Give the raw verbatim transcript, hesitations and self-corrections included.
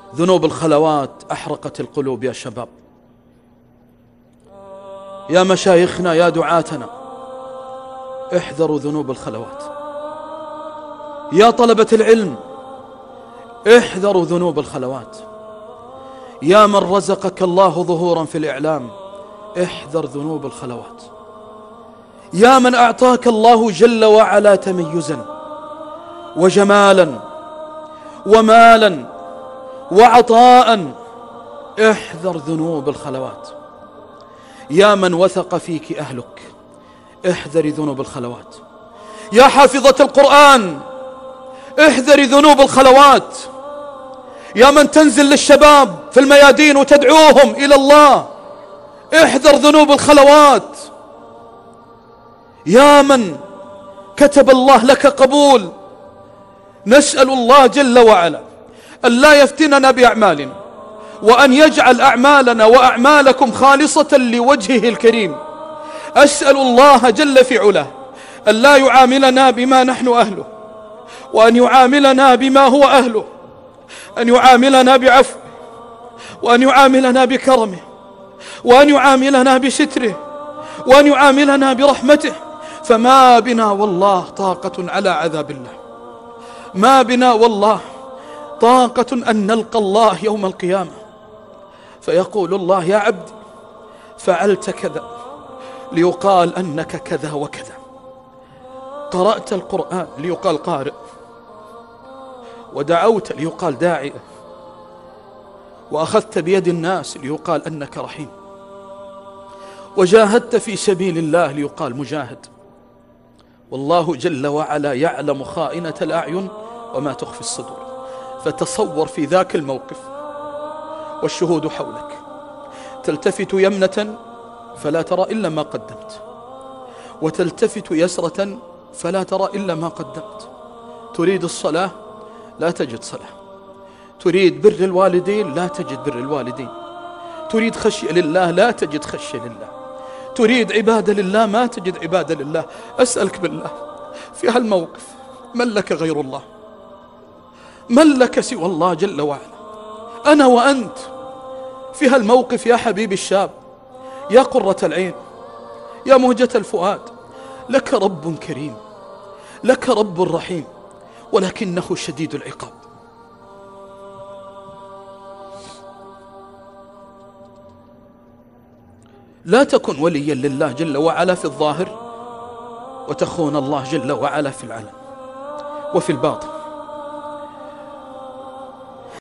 ذنوب الخلوات أحرقت القلوب يا شباب. يا مشايخنا يا دعاتنا، احذروا ذنوب الخلوات. يا طلبة العلم احذروا ذنوب الخلوات. يا من رزقك الله ظهورا في الإعلام احذر ذنوب الخلوات. يا من أعطاك الله جل وعلا تميزا وجمالا ومالا وعطاء احذر ذنوب الخلوات. يا من وثق فيك أهلك احذري ذنوب الخلوات. يا حافظة القرآن احذري ذنوب الخلوات. يا من تنزل للشباب في الميادين وتدعوهم إلى الله احذر ذنوب الخلوات. يا من كتب الله لك قبول نسأل الله جل وعلا أن لا يفتننا بأعمالنا، وأن يجعل أعمالنا وأعمالكم خالصة لوجهه الكريم. أسأل الله جل في علاه أن لا يعاملنا بما نحن أهله، وأن يعاملنا بما هو أهله، أن يعاملنا بعفو، وأن يعاملنا بكرمه، وأن يعاملنا بستره، وأن يعاملنا برحمته. فما بنا والله طاقة على عذاب الله، ما بنا والله طاقة أن نلقى الله يوم القيامة فيقول الله يا عبدي فعلت كذا ليقال أنك كذا وكذا، قرأت القرآن ليقال قارئ، ودعوت ليقال داعية، وأخذت بيد الناس ليقال أنك رحيم، وجاهدت في سبيل الله ليقال مجاهد. والله جل وعلا يعلم خائنة الأعين وما تخفي الصدور. فتصور في ذاك الموقف والشهود حولك، تلتفت يمنة فلا ترى إلا ما قدمت، وتلتفت يسرة فلا ترى إلا ما قدمت. تريد الصلاة لا تجد صلاة، تريد بر الوالدين لا تجد بر الوالدين، تريد خشية لله لا تجد خشية لله، تريد عبادة لله ما تجد عبادة لله. أسألك بالله في هالموقف من لك غير الله؟ من لك سوى الله جل وعلا؟ أنا وأنت في هالموقف يا حبيبي الشاب، يا قرة العين، يا مهجة الفؤاد، لك رب كريم، لك رب رحيم، ولكنه شديد العقاب. لا تكن وليا لله جل وعلا في الظاهر وتخون الله جل وعلا في العلن وفي الباطن.